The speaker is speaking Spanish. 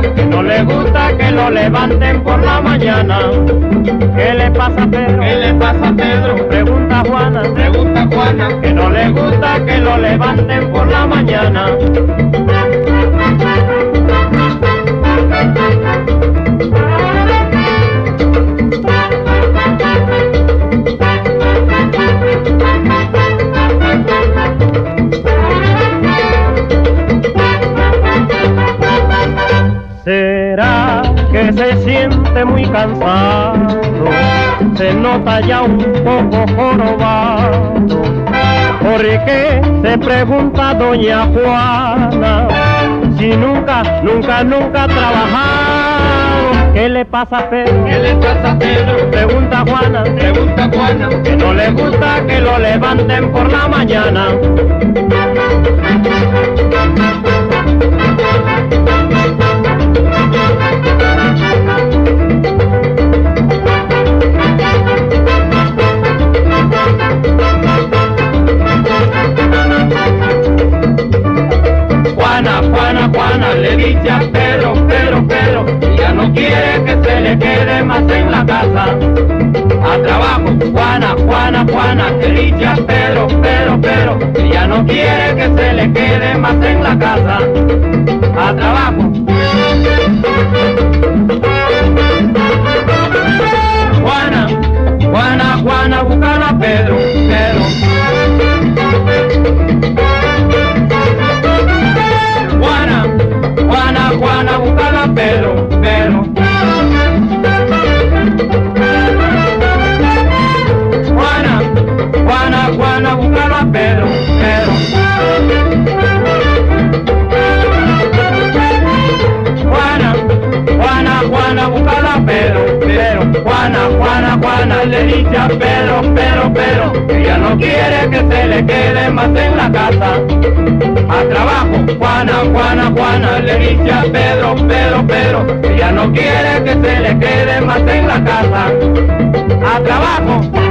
que no le gusta que lo levanten por la mañana. ¿Qué le pasa a Pedro? ¿Qué le pasa a Pedro? Pregunta Juana, Pregunta Juana. que no le gusta que lo levanten por la mañana. ¿Será que se siente muy cansado? Se nota ya un poco jorobado. ¿Por qué? Se pregunta doña Juana, si nunca ha trabajado. ¿Qué le pasa a Pedro? ¿Qué le pasa a Pedro? Pregunta Juana, Pregunta Juana. que no le gusta que lo levanten por la mañana. Juana le dice a Pedro, Pedro, ya no quiere que se le quede más en la casa. A trabajo, Juana, le dice a Pedro, ya no quiere que se le quede más en la casa. A trabajo. Juana, buscan a Pedro. Juana, buscan a Pedro. Juana, buscan a Pedro. Juana, buscan a Pedro. Juana, le dice a Pedro, que ya no quiere que se le quede más en la casa. A trabajo, Juana, le dice a Pedro, que ya no quiere que se le quede más en la casa. A trabajo.